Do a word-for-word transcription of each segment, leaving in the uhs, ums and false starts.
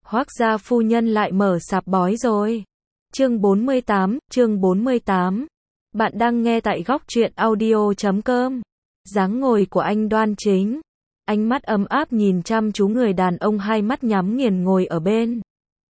Hoác gia phu nhân lại mở sạp bói rồi. Chương bốn mươi tám, chương bốn mươi tám. Bạn đang nghe tại góc truyện audio chấm com. Dáng ngồi của anh đoan chính, ánh mắt ấm áp nhìn chăm chú người đàn ông hai mắt nhắm nghiền ngồi ở bên.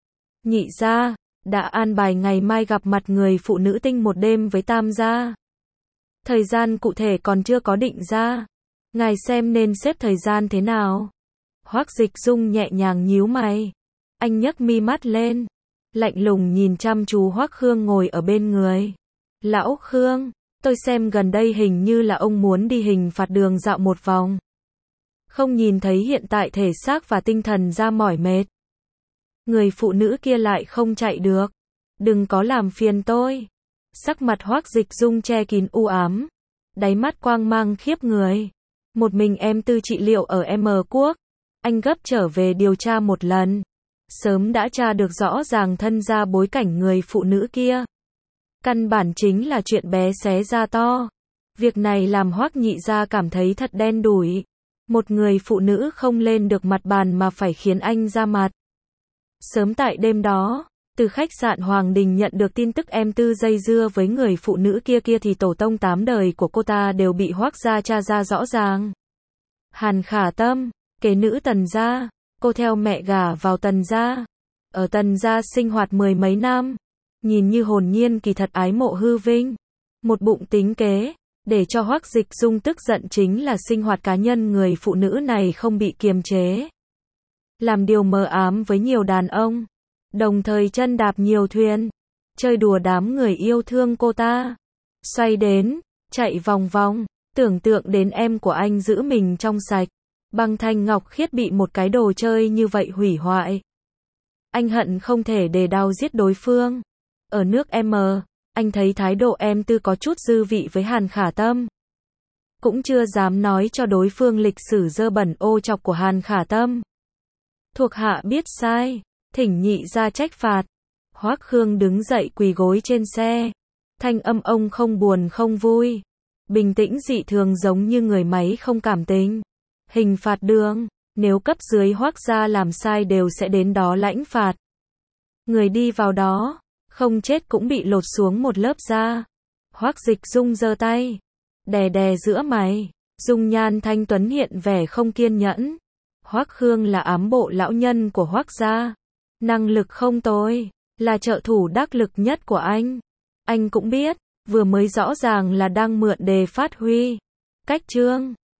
Nhị gia đã an bài ngày mai gặp mặt người phụ nữ tinh một đêm với Tam gia. Thời gian cụ thể còn chưa có định ra. Ngài xem nên xếp thời gian thế nào? Hoác Dịch Dung nhẹ nhàng nhíu mày. Anh nhấc mi mắt lên, lạnh lùng nhìn chăm chú Hoác Khương ngồi ở bên người. Lão Khương, tôi xem gần đây hình như là ông muốn đi hình phạt đường dạo một vòng. Không nhìn thấy hiện tại thể xác và tinh thần ra mỏi mệt. Người phụ nữ kia lại không chạy được. Đừng có làm phiền tôi. Sắc mặt Hoác Dịch Dung che kín u ám, đáy mắt quang mang khiếp người. Một mình em Tư trị liệu ở M Quốc. Anh gấp trở về điều tra một lần. Sớm đã tra được rõ ràng thân gia bối cảnh người phụ nữ kia. Căn bản chính là chuyện bé xé ra to. Việc này làm Hoác nhị gia cảm thấy thật đen đủi. Một người phụ nữ không lên được mặt bàn mà phải khiến anh ra mặt. Sớm tại đêm đó, từ khách sạn Hoàng Đình nhận được tin tức em Tư dây dưa với người phụ nữ kia kia thì tổ tông tám đời của cô ta đều bị Hoác gia tra ra rõ ràng. Hàn Khả Tâm, kế nữ Tần gia, cô theo mẹ gả vào Tần gia. Ở Tần gia sinh hoạt mười mấy năm, nhìn như hồn nhiên kỳ thật ái mộ hư vinh. Một bụng tính kế, để cho Hoác Dịch Dung tức giận chính là sinh hoạt cá nhân người phụ nữ này không bị kiềm chế. Làm điều mờ ám với nhiều đàn ông, đồng thời chân đạp nhiều thuyền, chơi đùa đám người yêu thương cô ta. Xoay đến, chạy vòng vòng, tưởng tượng đến em của anh giữ mình trong sạch. Băng thanh ngọc khiết bị một cái đồ chơi như vậy hủy hoại. Anh hận không thể để đao giết đối phương. Ở nước M, anh thấy thái độ em Tư có chút dư vị với Hàn Khả Tâm. Cũng chưa dám nói cho đối phương lịch sử dơ bẩn ô chọc của Hàn Khả Tâm. Thuộc hạ biết sai, thỉnh nhị ra trách phạt. Hoác Khương đứng dậy quỳ gối trên xe. Thanh âm ông không buồn không vui. Bình tĩnh dị thường giống như người máy không cảm tình. Hình phạt đường, nếu cấp dưới Hoác gia làm sai đều sẽ đến đó lãnh phạt. Người đi vào đó, không chết cũng bị lột xuống một lớp da. Hoác Dịch Dung giơ tay, đè đè giữa mày, dung nhan thanh tuấn hiện vẻ không kiên nhẫn. Hoác Khương là ám bộ lão nhân của Hoác gia, năng lực không tồi, là trợ thủ đắc lực nhất của anh. Anh cũng biết, vừa mới rõ ràng là đang mượn đề phát huy. Cách chương